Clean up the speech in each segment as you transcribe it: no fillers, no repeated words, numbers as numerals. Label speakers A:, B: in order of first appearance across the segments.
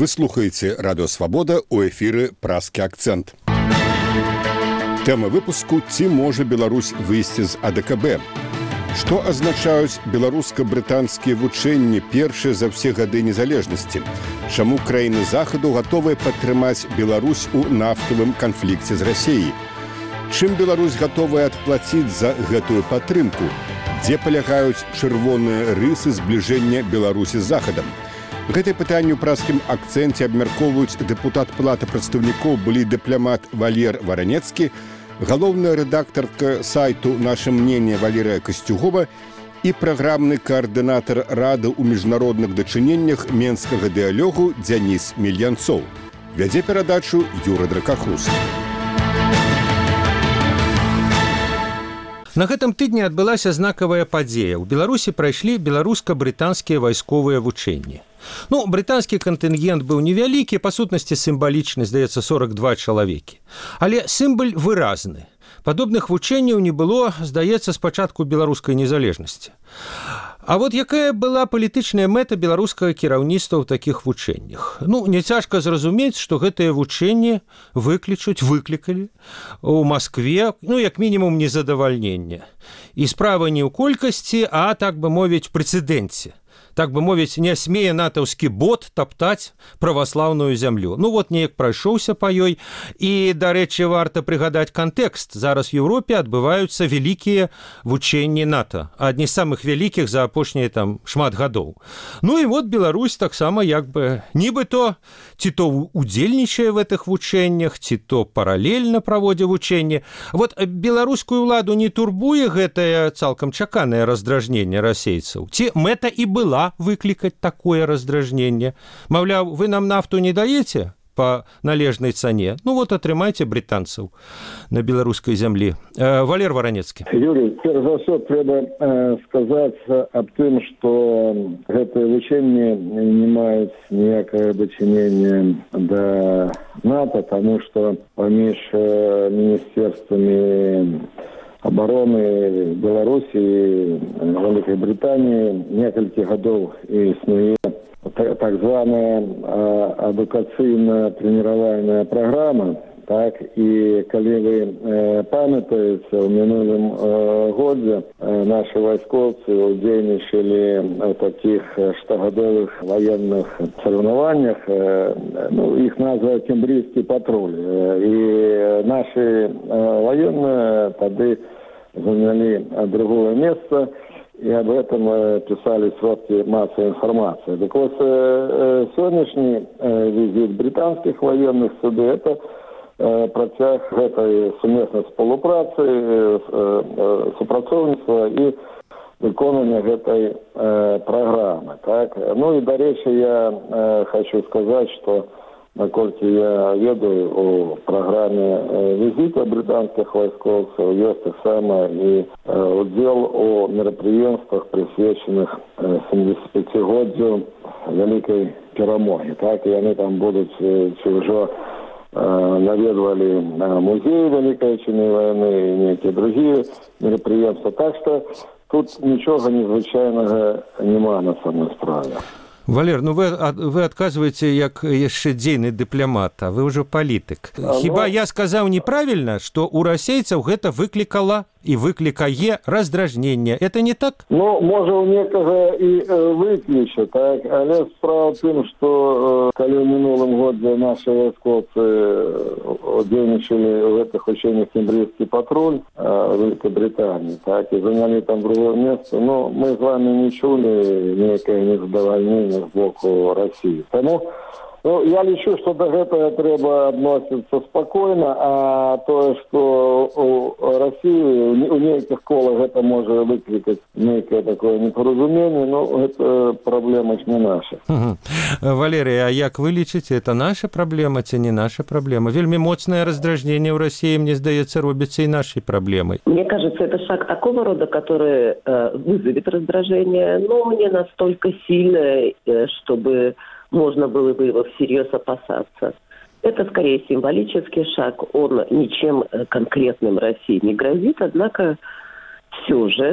A: Вы слухаеце Радио Свабода, у эфіры «Празкі акцэнт». Тэма выпуску «Ці можа Беларусь выйсці з АДКБ?». Што азначаюць беларуска-брытанскія вучэнні першыя за ўсе гады незалежнасці? Чаму краіны захаду гатовыя падтрымаць Беларусь у нафтавым канфлікце з Расіяй? Чым Беларусь гатовая адплаціць за гэтую падтрымку? Дзе палягаюць чырвоныя рысы збліжэння Беларусі з захадам? Гэтае пытанне ў празкім акцэнце абмяркоўваюць дэпутат Палаты прадстаўнікоў, былы дыпламат Валер Варанецкі, галоўная рэдактарка сайту «Наше мнение» Валерія Касцюгова і праграмны каардынатар Рады ў міжнародных дачыненнях Менскага дыялогу Дзяніс Мельянцоў. Вядзе перадачу Юра Дракахрус.
B: На гэтым тыдні адбылася знакавая падзея. У Беларусі прайшлі беларуска-брытанскія вайсковыя вучэнні. Брытанскі кантынгент быў невялікі, па сутнасці сімвалічны, здаецца, 42 чалавекі. Але сімвал выразны. Падобных вучэнняў не было, здаецца, з пачатку беларускай незалежнасці. А вот якая была палітычная мэта беларускага кіраўніцтва ў такіх вучэннях? Няцяжка зразумець, што гэтыя вучэнні выклікалі ў Маскве, як мінімум, незадавальненне. І справа не ў колькасці, а, так бы мовіць, прэцэдэнце. Так бы мовіць, не смее натаўскі бот таптаць праваслаўную зямлю. Неяк прайшоўся па ёй. І, дарэчы, варта прыгадаць кантэкст. Зараз в Еўропе адбываюцца вялікія вучэнні НАТО. Адні з самых вялікіх за апошнія шмат гадоў. І Беларусь таксама нібыто ці то удзельнічае в гэтых вучэннях, ці то паралельна праводзіць вучэнні. Беларускую ўладу не турбуе гэтае цалкам чаканае раздражненне расейцаў. Ці мэта і была выклікаць такое раздражненне. Маўляў, вы нам нафту не даеце по належнай цане? Атрымайце брытанцаў на беларускай зямлі. Валер Варанецкі.
C: Юрий, перш за ўсё трэба сказаць аб тым, што гэтыя вучэнні не маюць ніякае дачынення да НАТО, таму што паміж міністэрствамі обороны Беларуси и Великой Британии некалькі гадоў існуе так званая адукацыйна-тренировальная программа. Так, і калі вы памятаеце, у мінулым годзе наши вайскоўцы удзельнічалі в таких штогадовых военных соревнованиях. Их назва «Кембрийский патруль». И наши военные тады заняли другое место, и об этом писали сродки массовой информации. Так вот, сегодняшний визит британских военных сюда – это працяг гэтай сумеснай спалупрацы, супрацоўніцтва і выконання гэтай праграмы. Так? І, дарэчы, я хочу сказаць, што наколькі я ведаю, у праграме візіта брытанскіх вайскоўцаў ёсць таксама і удзел у мерапрыемствах, прысвечаных 75-годдзю вялікай перамогі. Так? І яны там будуць ці ўжо наведвали музей Великой Отечественной войны и некие другие мероприятия. Так что тут ничего незвычайного нема на самой справе.
B: Валер, вы адказваеце як яшчэ дзейны дыпламат, а вы ўжо палітык. Хіба я сказаў неправільна, што ў расейцаў гэта выклікала і выклікае раздражненне. Это не так?
C: Можа, у некага і выкліча, так, але справа ў тым, што калі ў мінулым годзе нашы вайскоўцы удзельнічалі ў гэтых учэннях «Кембрийский патруль» Великой Британии, так, і занялі там другое место, мы з вами не чулі некае незадавальненне з боку России. Тому я лічу, што да гэтага трэба адносіцца спакойна, а тое, што у России у нейкіх колах гэта можа выклікаць нейкае такое непаразуменне, гэта праблема ж не наша.
B: Валерий, а як вы лічыце, это наша праблема ці не наша праблема? Вельмі моцнае раздражненне ў России, мне здаецца, робіцца і нашай праблемой.
D: Мне кажется, это шаг такого рода, который вызовет раздражение, но не настолько сильное, чтобы можно было бы его всерьез опасаться. Это скорее символический шаг, он ничем конкретным России не грозит, однако все же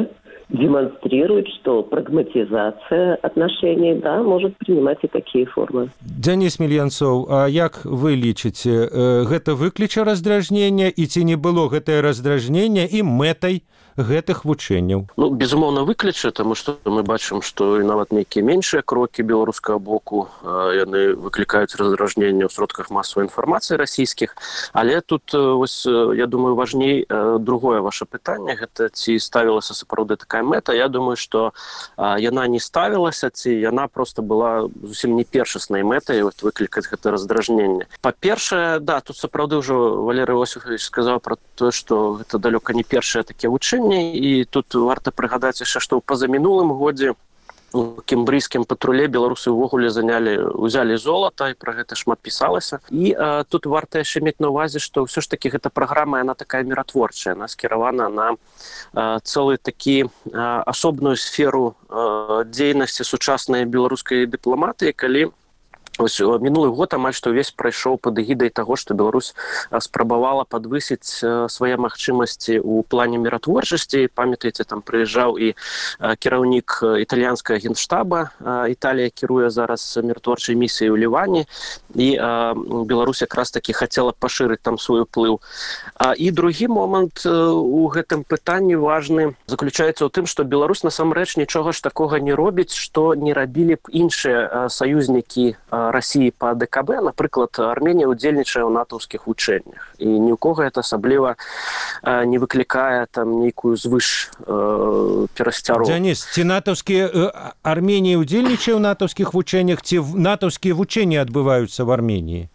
D: демонстрирует, что прагматизация отношений, да, может принимать и такие формы.
B: Денис Мельянцов, а як вы лічыце, гэта выкліча раздражнення, і ці не было гэтае раздражнення і мэтай гэтых вучэнняў?
E: Ну, безумоўна, выкліча, таму што мы бачым, што і нават нейкія меншыя крокі беларускага боку, яны выклікаюць раздражнення ў сродках масавай інфармацыі расійскіх. Але тут, ось, я думаю, важней другое ваше пытанне, гэта ці ставілася сапраўды такая мэта. Я думаю, што яна не ставілася, ці яна проста была зусім не першаснай мэтай выклікаць гэта раздражненне. Па-першае, да, тут сапраўды ўжо Валерый Осіпович сказаў пра тое, што гэта далёка не першае такія вучэнні. І тут варта прыгадаць яшчэ, што ў пазамінулым годзе у кембрыйскім патруле беларусы ўвогуле узялі золата, і пра гэта шмат пісалася. І тут варта яшчэ мець на ўвазе, што ўсё ж такі гэта праграма, яна такая міратворчая, яна скіравана на цэлы такі асобную сферу дзейнасці сучаснай беларускай дыпламатыі, калі ось мінулы год амаль што ўвесь прайшоў пад эгідай таго, што Беларусь спрабавала падвысіць свае магчымасці ў плане міратворчасці. Памятаеце, там прыязджаў і кіраўнік італьянскага генштаба. Італія кіруе зараз міратворчай місіяй у Ліване, і Беларусь якраз такі хацела пашырыць там свой уплыў. І другі момант у гэтым пытанні важны заключаецца ў тым, што Беларусь насамрэч нічога ж такога не робіць, што не рабілі б іншыя саюзнікі России по АДКБ, напрыклад, Арменія ўдзельнічае ў натаўскіх вучэннях. І ні ў кого это асабліва не выклікае там нейкую звыш перасцярогу.
B: Дзяніс, ці натаўскія Арменія ўдзельнічае ў натаўскіх вучэннях, ці натаўскія вучэнні адбываюцца в Армении?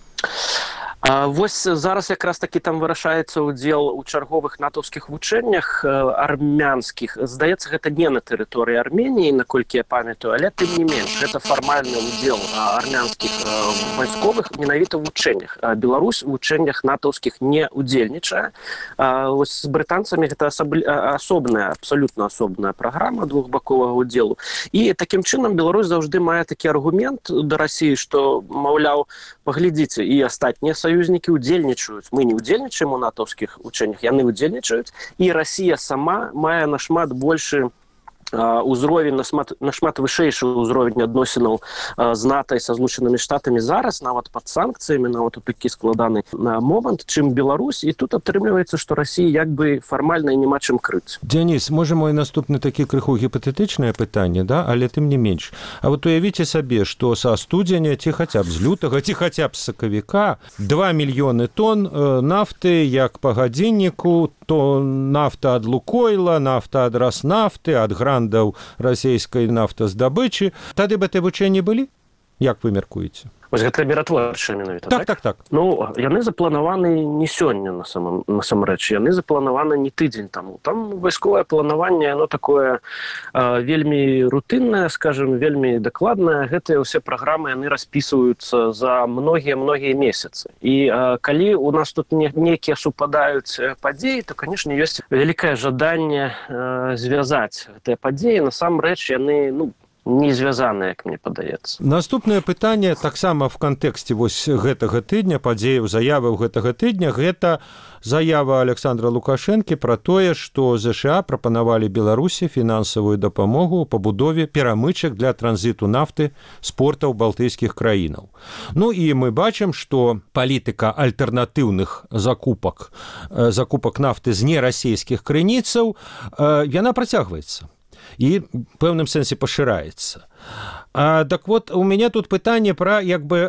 E: Вось зараз якраз такі там вырашаецца ўдзел у чарговых натаўскіх вучэннях армянскіх. Здаецца, гэта не на тэрыторыі Арменіі, наколькі я памятаю, але тым не менш, гэта фармальны ўдзел армянскіх вайсковых менавіта ў вучэннях. Беларусь у вучэннях натаўскіх не ўдзельнічае. Вось з брытанцамі гэта асобная, абсалютна асобная праграма двухбаковага ўдзелу. І такім чынам Беларусь заўжды мае такі аргумент да Расіі, што, маўляў, паглядзіце, і астатнія саюзнікі ўдзельнічаюць. Мы не ўдзельнічаем у натаўскіх вучэннях, яны ўдзельнічаюць, і Расія сама мае нашмат большы ўзровень, нашмат вышэйшы ўзровень адносінаў з НАТО і са Злучанымі Штатамі зараз, нават пад санкцыямі, нават у такі складаны момант, чым Беларусь, і тут атрымліваецца, што Расіі як бы фармальна і няма чым крыць.
B: Дзяніс, можа, мой наступны такі крыху гіпатэтычнае пытанне, да? Але тым не менш. А вот уявіце сабе, што са студзеня, ці хаця б з лютага, ці хаця б з сакавіка 2 мільёны тонн нафты, як па гадзінніку, то нафта ад Лукойла, нафта ад Раснафты, ад грандаў расійскай нафтаздабычы. Тады бы ты вучэнні былі? Як вы мяркуеце?
E: Вось гэта міратворчыя менавіта, так?
B: Так.
E: Ну, яны запланаваны не сёння насамрэч, яны запланаваны не тыдзень таму. Там вайсковае планаванне, оно такое вельмі рутыннае, скажем, вельмі дакладнае. Гэтыя ўсе праграмы, яны распісваюцца за многія месяцы. І калі у нас тут нейкія супадаюць падзеі, то, канешне, ёсць вялікае жаданне звязаць гэтыя падзеі. Насамрэч, яны, не звязаны, як мне падаецца.
B: Наступнае пытанне таксама в кантэксце вось гэтага тыдня, падзеяў, заяваў гэтага тыдня, гэта заява Александра Лукашэнкі пра тое, што ЗША прапанавалі Беларусі фінансавую дапамогу ў пабудове перамычак для транзіту нафты з портаў балтыйскіх краінаў. Ну і мы бачым, што палітыка альтэрнатыўных закупак нафты з нерасійскіх крыніцаў, яна працягваецца. І в пэўным сэнсе пашыраецца. Так вот, у мяне тут пытанне пра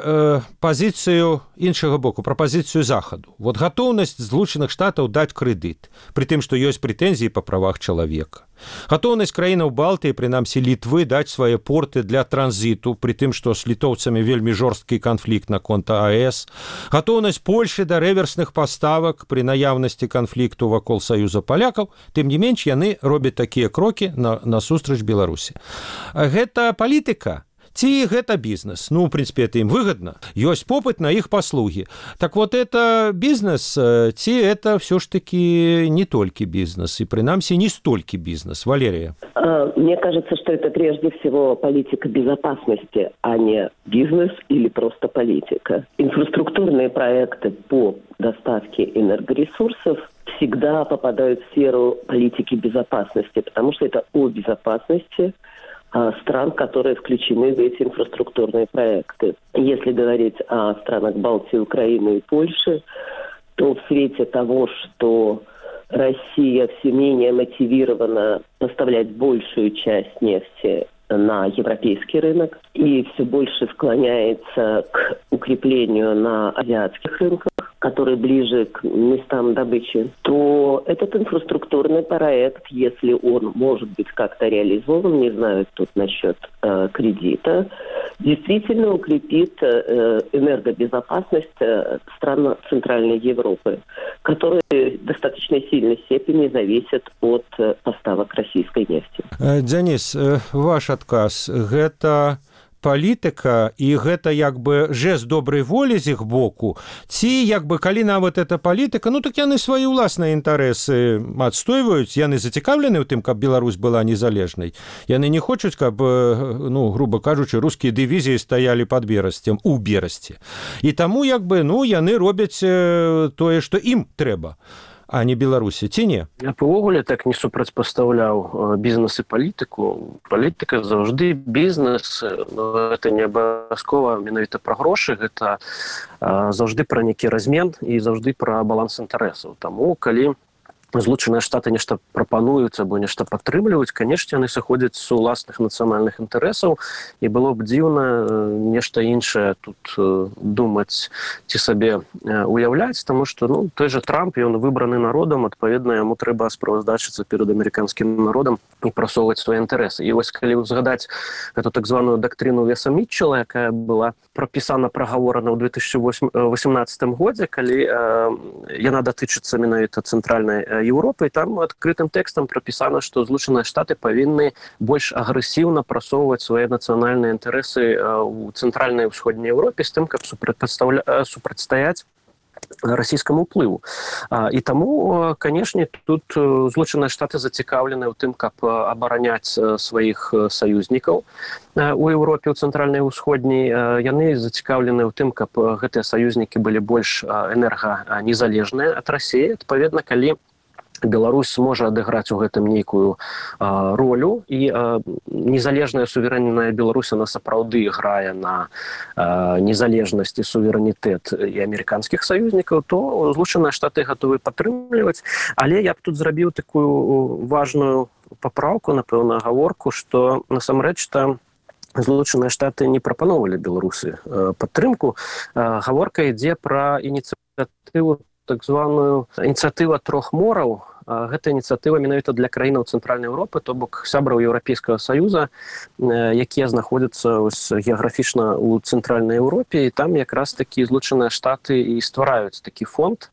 B: пазіцыю іншага боку, пра пазіцыю Захаду. Вот гатоўнасць Злучаных Штатаў даць крэдыт, пры тым, што ёсць прэтэнзіі па правах чалавека. Гатоўнасць краінаў Балтыі, прынамсі Літвы, даць свае порты для транзіту, пры тым, што з літоўцамі вельмі жорсткі канфлікт наконт АЭС. Гатоўнасць Польшы да рэверсных паставак пры наяўнасці канфлікту вакол Саюза палякаў. Тым не менш, яны робяць такія крокі насустрач Беларусі. Гэта палітыка? Ці гэта бізнес? Ну, в прынцыпе, это ім выгадна. Ёсць попыт на іх паслугі. Так вот, это бізнес, ці это все ж таки не толькі бізнес, і прынамсі не столькі бізнес? Валерия?
D: Мне кажется, что это прежде всего политика безопасности, а не бизнес или просто политика. Инфраструктурные проекты по доставке энергоресурсов всегда попадают в сферу политики безопасности, потому что это о безопасности стран, которые включены в эти инфраструктурные проекты. Если говорить о странах Балтии, Украины и Польши, то в свете того, что Россия все менее мотивирована поставлять большую часть нефти на европейский рынок и все больше склоняется к укреплению на азиатских рынках, которые ближе к местам добычи, то этот инфраструктурный проект, если он может быть как-то реализован, не знаю тут насчет кредита, действительно укрепит энергобезопасность стран Центральной Европы, которые в достаточно сильной степени зависят от поставок российской нефти.
B: Денис, ваш адказ, гэта палітыка і гэта як бы жест добрай волі з іх боку, ці як бы калі нават эта палітыка, ну так яны свае ўласныя інтарэсы адстойваюць, яны зацікаўлены ў тым, каб Беларусь была незалежнай. Яны не хочуць, каб, ну, грубо кажучы, рускія дывізіі стаялі пад Берасцем, у Берасці. І таму як бы, ну, яны робяць тое, што ім трэба, а не Беларусі, ці не?
E: Я увогуле так не супрацьпастаўляў бізнес і палітыку. Палітыка заўжды бізнес, но гэта не абавязкова менавіта пра грошы, гэта заўжды пра нейкі размен і заўжды пра баланс інтарэсаў. Таму, калі Злучаныя Штаты нешта прапануюць або нешта падтрымліваюць, канешне, яны сыходзяць з уласных нацыянальных інтарэсаў, і было б дзіўна нешта іншае тут думаць ці сабе уяўляць, таму што, ну, той жа Трамп, ён выбраны народам, адпаведна, яму трэба справаздачыцца перад амерыканскім народам і прасоўваць свае інтарэсы. І вось калі згадаць эту так званую дактрыну Веса Мітчела, якая была прапісана, прагаворана ў 2018 годзе, калі яна датычыцца менавіта цэнтральнай Европы, і там адкрытым тэкстам прапісана, што Злучаныя Штаты павінны больш агрэсіўна прасоўваць свае нацыянальныя інтарэсы ў цэнтральнай і ўсходняй Европе з тым, каб супрацьстаяць расійскаму ўплыву. І таму, канешне, тут Злучаныя Штаты зацікаўлены ў тым, каб абараняць сваіх саюзнікаў у Еўропе, у цэнтральнай і ўсходняй. Яны зацікаўлены ў тым, каб гэтыя саюзнікі былі больш энерганезалежныя ад Расіі. Адпаведна, калі Беларусь можа адыграць у гэтым нейкую ролю, і незалежная суверэнная Беларусь, она сапраўды грае на незалежнасць і суверэнітэт і амерыканскіх саюзнікаў, то Злучаныя Штаты гатовы падтрымліваць. Але я б тут зрабіў такую важную папраўку, напэўна, гаворку, што насамрэч-то Злучаныя Штаты не прапаноўвалі Беларусі падтрымку. Гаворка ідзе пра ініцыятыву, так званую ініцыятыва трох мораў. Гэта ініцыятыва менавіта для краінаў Цэнтральнай Еўропы, то бок сябраў Еўрапейскага Саюза, якія знаходзяцца геаграфічна ў Цэнтральнай Еўропе, і там якраз такі Злучаныя Штаты і ствараюць такі фонд,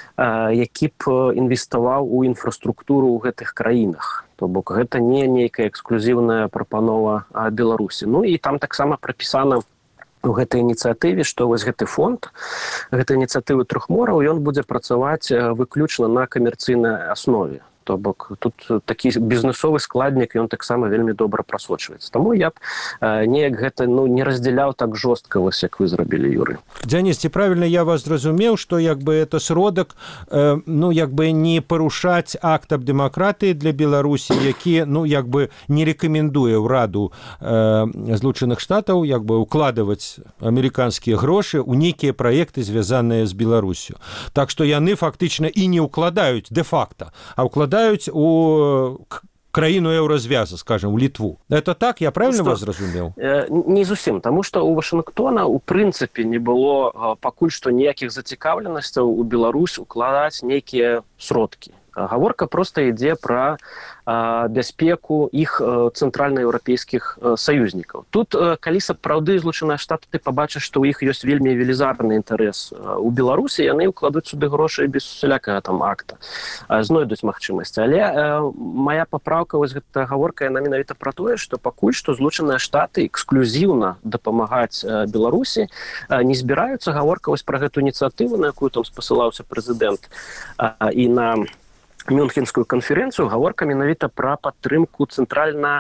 E: які б інвеставаў у інфраструктуру ў гэтых краінах. То бок гэта не нейкая эксклюзіўная прапанова Беларусі. Ну і там таксама прапісана у гэтай ініцыятыве, што вось гэты фонд, гэта ініцыятывы трох мораў, ён будзе працаваць выключна на камерцыйнай аснове. То бок тут такі бізнесовы складнік, ён таксама вельмі добра прасочваецца. Таму я б неяк гэта не раздзяляў так жорстка, вось як вы зрабілі, Юрый.
B: Дзяніс, ці правільна я вас зразумеў, што як бы это сродак, ну як бы не парушаць акт аб дэмакратыі для Беларусі, які, ну як бы не рэкамендуе ўраду Злучаных Штатаў як бы укладваць амерыканскія грошы ў нейкія праекты, звязаныя з Беларусю. Так што яны фактычна і не ўкладаюць дэ-факта, а ўкладаюць у краіну еўразвяза, скажем, у Літву. Это так? Я правильно вас зразумеў?
E: Не зусім, таму што у Вашынгтона ў прынцыпе не было пакуль што ніякіх зацікаўленасцяў у Беларусь укладаць нейкія сродкі. Гаворка проста ідзе пра бяспеку іх цэнтральнаеўрапейскіх саюзнікаў. Тут, калі сапраўды Злучаныя Штаты пабачаць, што ў іх ёсць вельмі велізарны інтарэс у Беларусі, яны ўкладуць сюды грошы без усялякага там акта, знойдуць магчымасці. Але моя папраўка, вось гэта гаворка, яна менавіта пра тое, што пакуль што Злучаныя Штаты эксклюзіўна дапамагаць Беларусі не збіраюцца. Гаворка вось пра гэту ініцыятыву, на якую там спасылаўся прэзідэнт, і на Мюнхенскую канферэнцыю, гаворка менавіта пра падтрымку цэнтральна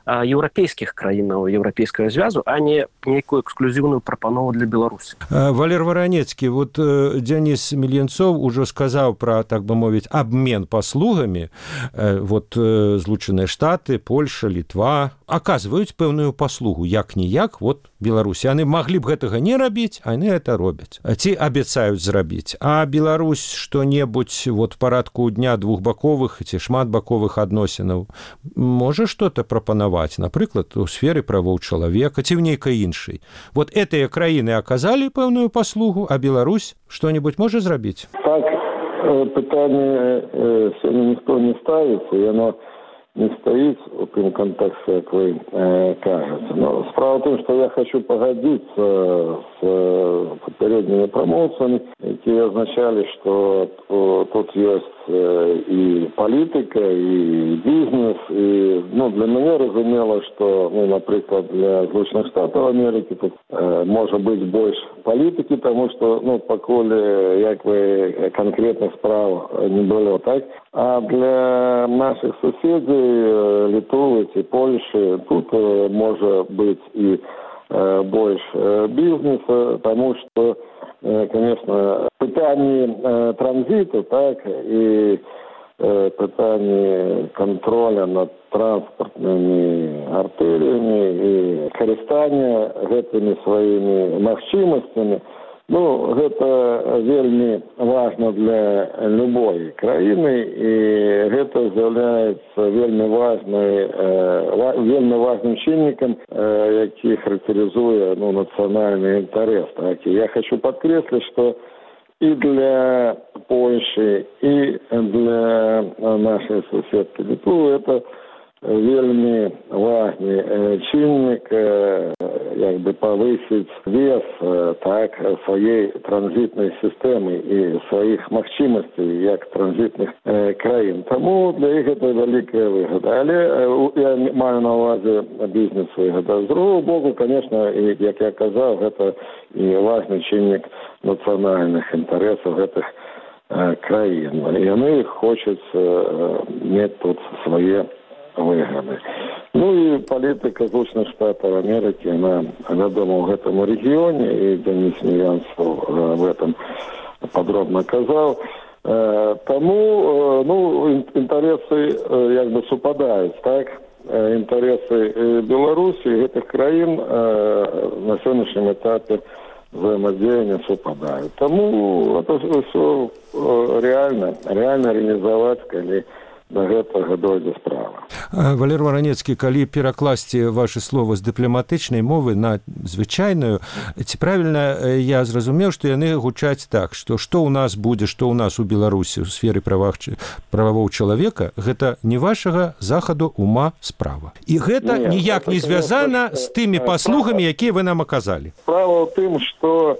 E: еўрапейскіх краінаў еўрапейскага звязу, а не нейкую эксклюзіўную прапанову для Беларусі.
B: Валер Варанецкі, вот Дзяніс Мельянцоў ужо сказаў пра, так бы мовіць, абмен паслугамі. Вот Злучаныя Штаты, Польша, Літва аказваюць пэўную паслугу, як-ніяк, вот Беларусі. Яны маглі б гэтага не рабіць, а яны гэта робяць. Ці абяцаюць зрабіць. А Беларусь што-небудзь вот парадку дня двухбаковых ці шматбаковых адносінаў можа што-то прапанаваць, напрыклад, у сферы правоў чалавека ці ў нейкай іншай. Вот гэтыя краіны аказалі пэўную паслугу, а Беларусь што-небудзь можа зрабіць?
C: Так, пытанне сёння ніхто не ставіцца, яно не стоит в том контексте, как вы кажете. Но справа в том, что я хочу погодиться с попередними промоушенами, которые означали, что тут есть и политика, и бизнес. И, для меня разумело, что, например, для Злучаных Штатов Америки тут может быть больше политики, потому что, поколе, як вы конкретных справ не было, так? А для наших соседей, Литвы и Польши, тут может быть и больше бизнеса, потому что, конечно, питание транзита, так, и питание контроля над транспортными артериями и користания этими своими махчимостями, гэта вельмі важно для любой краіны, і гэта з'яўляецца вельмі важным чыннікам, які характарызуе нацыянальны інтарэс. Так, і я хочу подкрэсліць, што и для Польши, и для нашей соседки Литвы это вельмі важный чынник, як бы повысить вес так своей транзитной системы и своих махчимостей як транзитных краін. Тому для их это великая выгода. Але я маю на увазі бізнес выгода. З другого боку, конечно, і, як я казав, это и важный чынник национальных интересов этих краін. И они хотят иметь тут свои выгоды. И политика Злучаных Штатов Америки, она ведома в этом регионе, и Дзяніс Мельянцоў об этом подробно казал. Тому, интересы как бы совпадают, так? Интересы Беларуси и этих краин на сегодняшнем этапе взаимодействия совпадают. Тому это все реально реализовать, когда до гэтага дойдзе справа.
B: Валер Варанецкі, калі перакласці вашы словы з дыпламатычнай мовы на звычайную, ці правільна я зразумеў, што яны гучаць так, што ў нас будзе, што ў нас у Беларусі ў сферы правоў чалавека, гэта не вашага захаду ума справа. І гэта ніяк не звязана з тымі паслугамі, якія вы нам аказалі.
C: Справа ў тым, што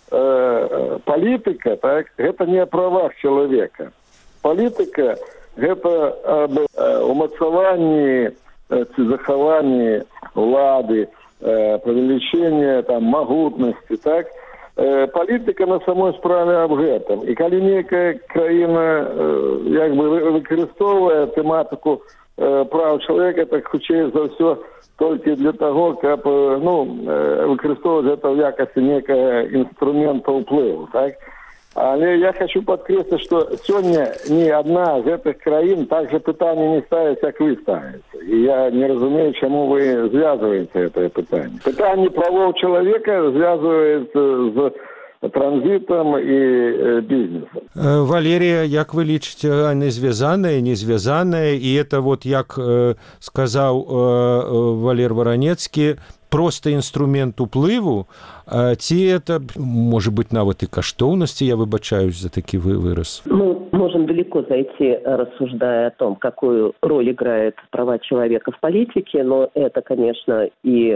C: палітыка, так, гэта не о правах чалавека. Палітыка гэта об умацаванні ці захаванні ўлады, павелічэння магутнасці, так? Палітыка на самой справе аб гэтым. І калі нейкая краіна як бы выкарыстоўвае тэматыку прав чалавека, так хутчэй за ўсё толькі для таго, каб выкарыстоўваць гэта ў якасці нейкага інструмента ўплыву, так? Але я хочу подкреслить, что сегодня ни одна из этих краин так же питание не ставится, как вы ставите. И я не разумею, чему вы связываете это питание. Питание правов человека связывается с транзитом и бизнесом.
B: Валерия, як вы лічыце, они звязаныя, не звязаныя, и это вот, як сказал Валер Варанецкі, просто инструмент уплыву, ці это, может быть, нават и каштоўнасці, я выбачаюсь за такі выраз.
D: Мы можем далеко зайти, рассуждая о том, какую роль играет права человека в политике, но это, конечно, и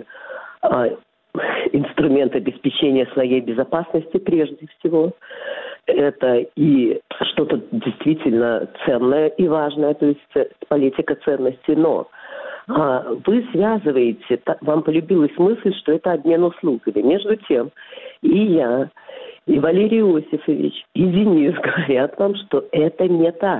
D: инструмент обеспечения своей безопасности прежде всего. Это и что-то действительно ценное и важное, то есть политика ценностей, но вы связываете, вам полюбилась мысль, что это обмен услугами. Между тем, и я, и Валерий Иосифович, и Денис говорят вам, что это не так.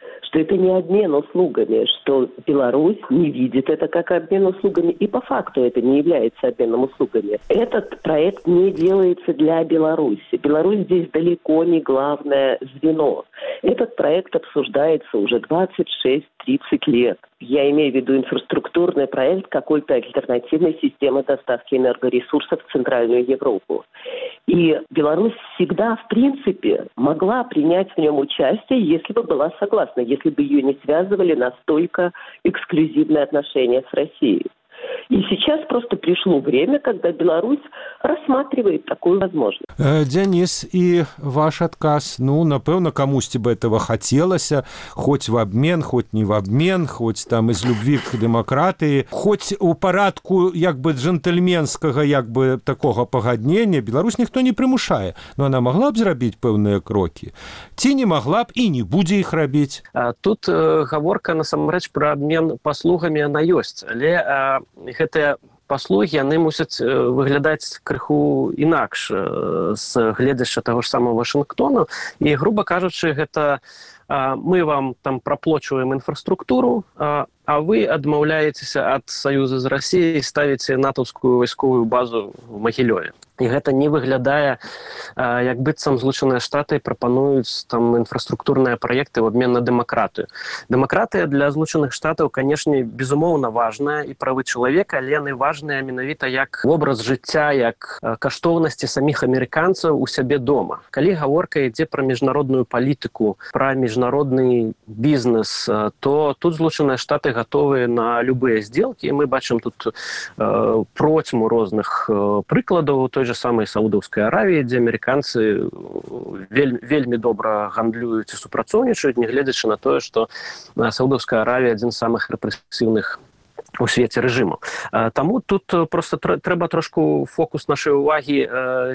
D: что это не обмен услугами, что Беларусь не видит это как обмен услугами, и по факту это не является обменом услугами. Этот проект не делается для Беларуси. Беларусь здесь далеко не главное звено. Этот проект обсуждается уже 26-30 лет. Я имею в виду инфраструктурный проект какой-то альтернативной системы доставки энергоресурсов в Центральную Европу. И Беларусь всегда, в принципе, могла принять в нем участие, если бы была согласна, если бы ее не связывали настолько эксклюзивные отношения с Россией. И сейчас просто пришло время, когда Беларусь рассматривает такую возможность.
B: Денис, и ваш отказ, напэўна, камусьці бы этого хотелося, хоть в обмен, хоть не в обмен, хоть там из любви к демократии, хоть у парадку джентльменскага такого пагаднення, Беларусь ніхто не прымушае, но она могла б зрабіць пэўныя крокі, ці не могла б і не будзе іх рабіць.
E: Тут гаворка насамрэч пра абмен паслугамі она ёсць, але гэтыя паслугі, яны мусяць выглядаць крыху інакш з гледзяча таго ж самого Вашынгтону. І, груба кажучы, гэта мы вам там праплочваем інфраструктуру, а вы адмаўляецеся ад саюза з Расіяй і ставіце натаўскую вайсковую базу в Магілёве. І гэта не выглядае, як быццам Злучаныя Штаты прапануюць там інфраструктурныя праекты в абмен на дэмакратыю. Дэмакратыя для Злучаных Штатаў, канешне, безумоўна важная, і правы чалавека, але яны важныя менавіта як вобраз жыцця, як каштоўнасці саміх амерыканцаў у сябе дома. Калі гаворка ідзе пра міжнародную палітыку, пра міжнародны бізнес, то тут Злучаныя Штаты готовы на любыя сделкі. Мы бачым тут процьму розных прыкладаў той же самой Саудаўскай Аравіі, дзе амерыканцы вельмі добра гандлююць і супрацоўнічаюць, нягледзячы на тое, што Саудаўская Аравія адзін з самых рэпрэсіўных у свеце рэжыму. Таму тут просто трэба трошку фокус нашай увагі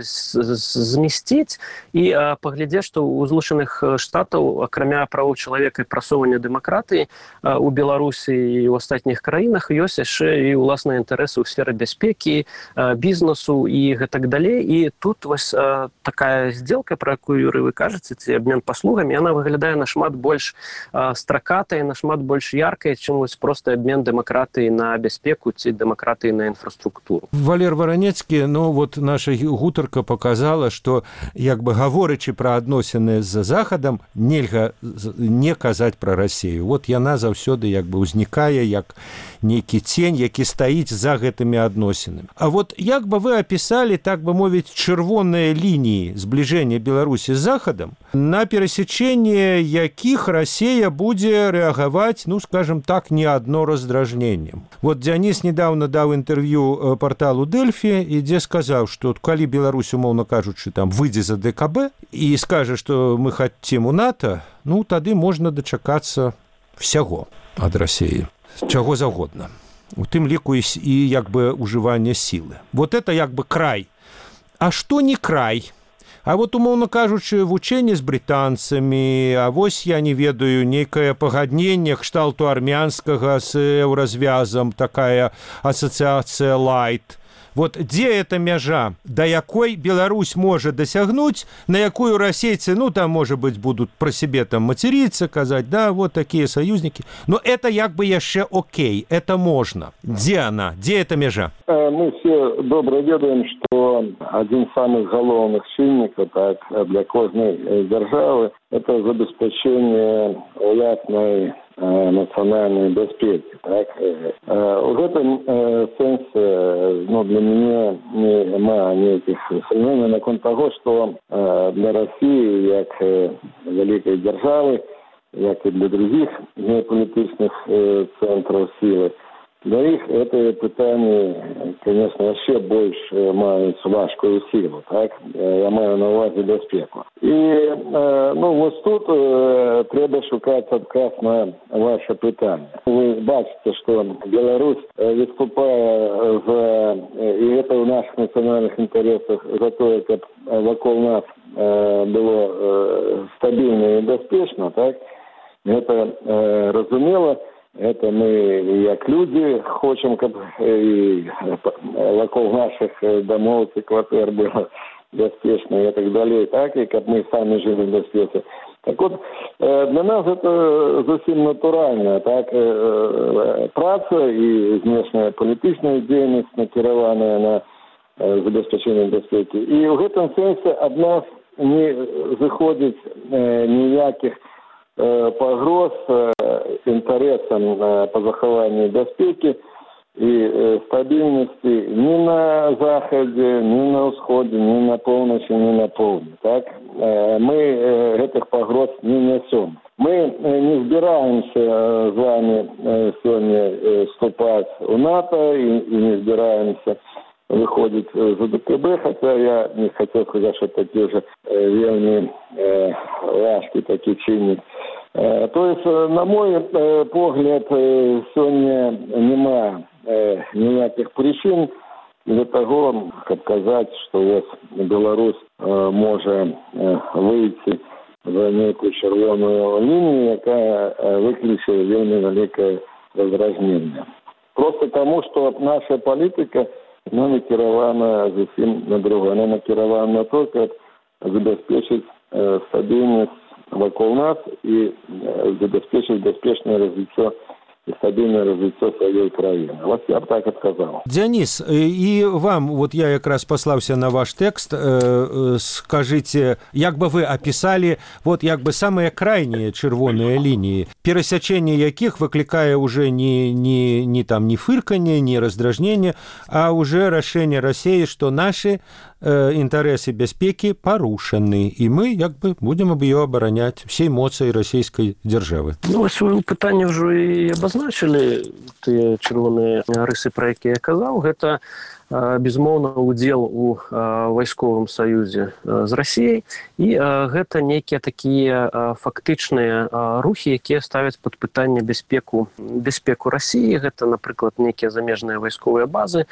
E: змесціць і паглядзець, што ў Злучаных Штатаў, акрамя правоў чалавека і прасоўвання дэмакратыі, у Беларусі і ў астатніх краінах ёсць яшчэ і ўласныя інтарэсы ў сферы бяспекі, бізнесу і гэтак далей. І тут вось такая здзелка, пра якую, Юрый, вы кажаце, ці абмен паслугамі, яна выглядае нашмат больш стракатай, нашмат больш яркай, чым вось проста абмен дэмакратыі на бяспеку ці дэмакратыі на інфраструктуру.
B: Валер Варанецкі, наша гутарка показала, што гаворачы пра адносіны з Захадам, нельга не казаць пра Расію. Яна заўсёды ўзнікае як нейкі цень, які стаіць за гэтымі адносінамі. А як бы вы апісалі, так бы мовіць, чырвоныя лініі збліжэння Беларусі з Захадам, на перасечэнне якіх Расія будзе рэагаваць, скажем так, не адно раздражненнем. Дзянис недавно даў інтэрв'ю порталу Дельфі, і дзе сказаў, што калі Беларусь, умоўна кажучы, там выйдзе за ДКБ і скажа, што мы хацім у НАТО, тады можна дачакацца всяго ад Расіі, чаго загодна. У тым ліку і ўжывання сілы. Это край. А што не край? А умоўна кажучы, вучэнне з брытанцамі, а я не ведаю, нейкае пагадненне кшталту армянскага з еўразвязам, такая асацыяцыя лайт. Дзе эта мяжа, да якой Беларусь можа дасягнуць, на якую расейцы, там, можа быць, будуць пра сябе там мацеріцца, казаць, такія саюзнікі. Но это яшчэ окей, это можна. Дзе она? Дзе эта мяжа?
C: Мы все добра ведаем, што адзін з самых галоўных чыннікаў для кожнай дзяржавы – это забеспячэнне уласнай нацыянальнай бяспекі. У гэтым сэнсе для мяне няма нейкіх сумненняў наконт таго, што для Расіі як вялікай дзяржавы, як і для другіх геапалітычных цэнтраў сілы, для іх гэтае пытанне, конечно, яшчэ больш маюць важкую сілу. Я маю на ўвазе бяспеку. І тут трэба шукаць адказ на ваше пытанне. Вы бачыце, што Беларусь выступае і гэта ў нашых нацыянальных інтарэсах за тое, каб вакол нас было стабільна і бяспечна. Гэта разумела. Это мы, як люди, хочам, каб і вакол наших домоў ці кватэр было бяспечна і так далей, і каб мы самі жылі в бяспецы. Так от, для нас це зовсім натуральна праця і знешняя політична діяльність, накірована на забезпечення безпеки. І в цьому сенсі від нас не заходить ніяких погроз інтересам по захованню безпеки і стабільності ні на Заході, ні на Усході, ні на півночі, ні на півдні. Так? Ми цих погроз не несемо. Мы не собираемся с вами сегодня вступать в НАТО и не собираемся выходить за ДКБ, хотя я не хотел сказать, что такие же верные ласки такие чинят. То есть, на мой погляд, сегодня немає ніяких причин для того, щоб казати, що ось Білорусь може вийти за некую червоную линию, яка выключила вельми великое раздражнение. Просто тому, что наша политика накирована совсем на другое. Она накирована на то, как забеспечить стабильность вокруг нас и забеспечить безопасное развитие и стабильное развитие своей Украины. Вот я бы так отказал.
B: Денис, и вам, вот я как раз послался на ваш текст, скажите, як бы вы описали вот як бы самые крайние червоные линии, пересечение яких выкликая уже не фырканье, не раздражнение, а уже решение России, что наши интересы безпеки порушены, и мы як бы будем ее оборонять все эмоции российской державы.
E: Ну, своим питанням вже і обозначили ті червоні риси, про які я казав. Це, безумоўна, удзел у вайсковым саюзе з Расіяй, і гэта нейкія такія фактычныя рухі, якія ставяць пад пытанне бяспеку Расіі. Гэта, напрыклад, нейкія замежныя вайсковыя базы,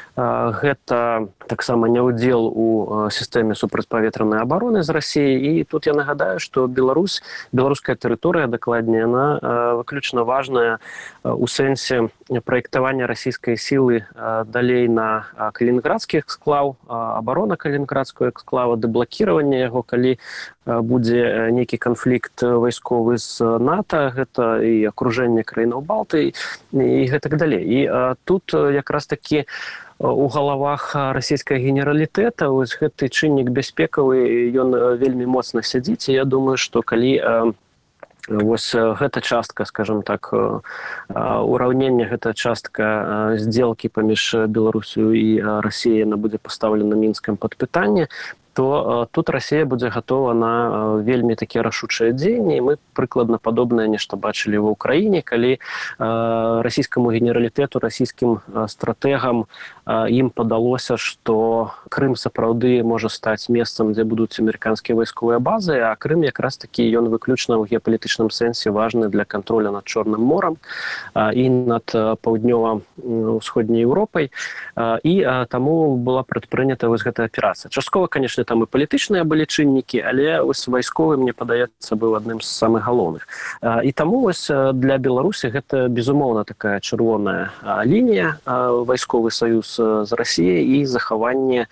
E: гэта таксама няўдзел у сістэме супрацьпаветранай абароны з Расіяй. І тут я нагадаю, што беларуская тэрыторыя, дакладней, яна выключна важная у сэнсе праектавання расійскай сілы далей на Калінінградскі эксклаў, абарона Калінінградскага эксклава, дэблакіраванне яго, калі будзе нейкі канфлікт вайсковы з НАТО, гэта і акружэнне краінаў Балтыі і гэтак далей. І тут якраз такі у галавах расійскага генералітэта вось гэты чыннік бяспекавы, ён вельмі моцна сядзіць, і я думаю, што калі вось гэта частка, скажем так, ураўнення, гэта частка здзелкі паміж Беларусю і Расіяй, яна будзе пастаўлена Мінскам пад пытанне, то тут Расія будзе гатова на вельмі такія рашучыя дзеянні. Мы прыкладна падобнае нешта бачылі ва ўкраіне, калі расійскаму генералітэту, расійскім стратэгам ім падалося, што Крым сапраўды можа стаць месцам, дзе будуць амерыканскія вайсковыя базы, а Крым якраз такі ён выключна ў геапалітычным сэнсе важны для кантроля над Чорным морам і над паўднёва-ўсходняй Еўропай. І таму была прадпрынята вось гэтая аперацыя. Часткова, канешне, там і палітычныя былі чыннікі, але ось вайсковы, мне падаецца, быў адным з самых галоўных. І таму ось для Беларусі гэта, безумоўна, такая чырвоная лінія, вайсковы саюз з Расіяй і захаванне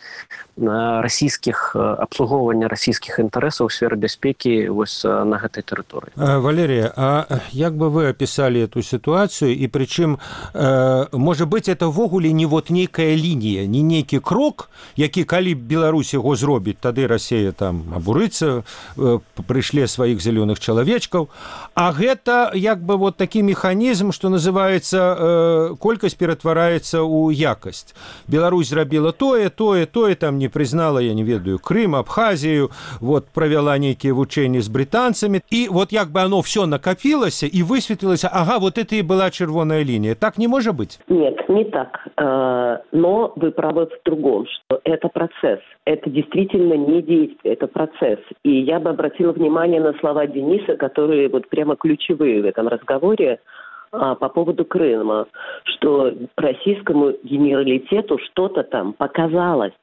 E: расійскіх, абслугоўвання расійскіх інтарэсаў у сферы бяспекі вось на гэтай тэрыторыі.
B: Валерия, а як бы вы описали эту ситуацию, и причем, может быть, это ввогуле не вот нейкая линия, не нейкі крок, які, калі Беларусь яго зробіць, тады Расія там абурыцца, прышле сваіх зялёных чалавечкаў, а гэта як бы вот такі механізм, што называецца колькасць ператвараецца ў якасць. Беларусь зрабіла тое, там не признала, я не ведаю, Крым, Абхазію, вот правяла нейкія вучэнні з британцамі, і вот як бы оно все накопилось и высветлилось, ага, вот это и была червоная линия. Так не может быть?
D: Нет, не так. Но вы правы в другом, что это процесс. Это действительно не действие, это процесс. И я бы обратила внимание на слова Дениса, которые вот прямо ключевые в этом разговоре по поводу Крыма, что российскому генералитету что-то там показалось.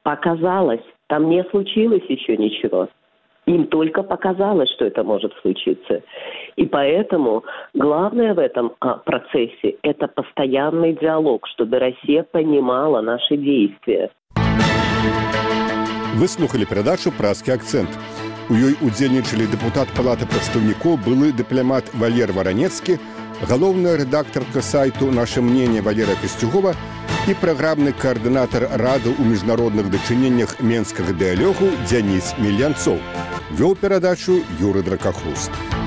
D: Там не случилось еще ничего. Им только показалось, что это может случиться. И поэтому главное в этом процессе – это постоянный диалог, чтобы Россия понимала наши действия.
A: Вы слухали передачу «Празкі акцент». У ёй удзельнічалі дэпутат палаты прадстаўнікоў, былы дыпламат Валер Варанецкі, галоўная рэдактарка сайту «Наше мнение» Валерия Костюгова і праграмны каардынатар рады ў міжнародных дачыненнях менскага дыялогу Дзяніс Мільянцоў. Вёў перадачу Юры Дракахруст.